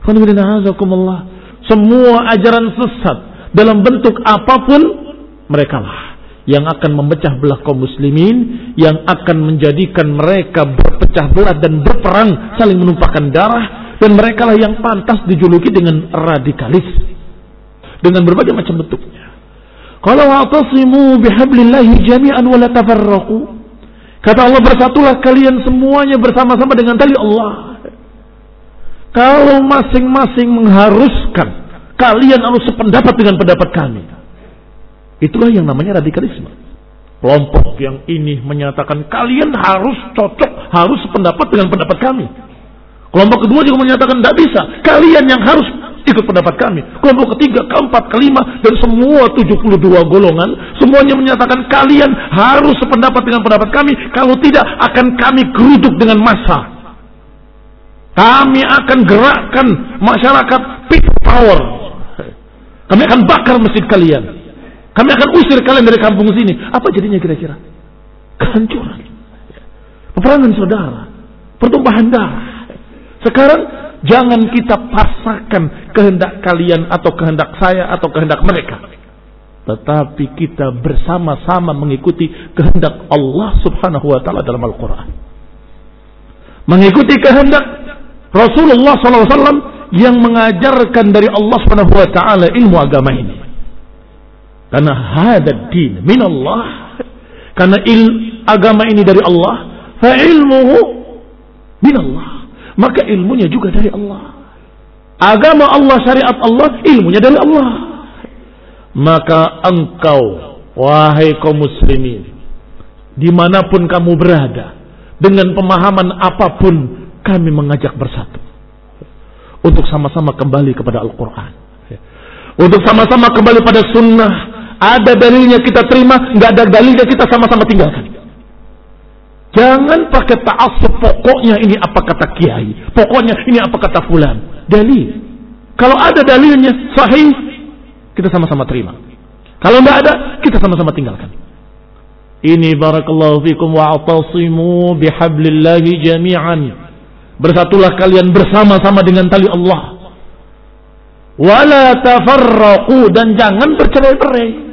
Semua ajaran sesat dalam bentuk apapun, merekalah yang akan memecah belah kaum muslimin, yang akan menjadikan mereka berpecah belah dan berperang, saling menumpahkan darah, dan merekalah yang pantas dijuluki dengan radikalis dengan berbagai macam bentuknya. Qala wa'tasimu bihablillahi jami'an wa la tafarraqu. Kata Allah, bersatulah kalian semuanya bersama-sama dengan tali Allah. Kalau masing-masing mengharuskan kalian harus sependapat dengan pendapat kami, itulah yang namanya radikalisme. Kelompok yang ini menyatakan kalian harus cocok, harus sependapat dengan pendapat kami. Kelompok kedua juga menyatakan tidak bisa, kalian yang harus ikut pendapat kami. Kelompok ketiga, keempat, kelima, dan semua 72 golongan, semuanya menyatakan kalian harus sependapat dengan pendapat kami. Kalau tidak, akan kami geruduk dengan massa. Kami akan gerakkan masyarakat people power. Kami akan bakar masjid kalian. Kami akan usir kalian dari kampung sini. Apa jadinya kira-kira? Kehancuran. Peperangan saudara. Pertumpahan darah. Sekarang jangan kita pasrahkan kehendak kalian atau kehendak saya atau kehendak mereka. Tetapi kita bersama-sama mengikuti kehendak Allah Subhanahu wa taala dalam Al-Qur'an. Mengikuti kehendak Rasulullah SAW yang mengajarkan dari Allah Subhanahu wa taala ilmu agama ini. Karena hadad din min Allah, karena agama ini dari Allah, fa ilmuhu min Allah, maka ilmunya juga dari Allah. Agama Allah, syariat Allah, ilmunya dari Allah. Maka engkau, wahai kaum muslimin, dimanapun kamu berada, dengan pemahaman apapun, kami mengajak bersatu untuk sama-sama kembali kepada Al-Quran, untuk sama-sama kembali pada sunnah. Ada dalilnya kita terima, nggak ada dalilnya kita sama-sama tinggalkan. Jangan pakai ta'assub, pokoknya ini apa kata kiai, pokoknya ini apa kata fulan. Dalil, kalau ada dalilnya sahih, kita sama-sama terima. Kalau nggak ada, kita sama-sama tinggalkan. Ini barakallahu fikum wa'tasimu bihablillahi jami'an. Bersatulah kalian bersama-sama dengan tali Allah. Wala tafarraqu, dan jangan bercerai-berai.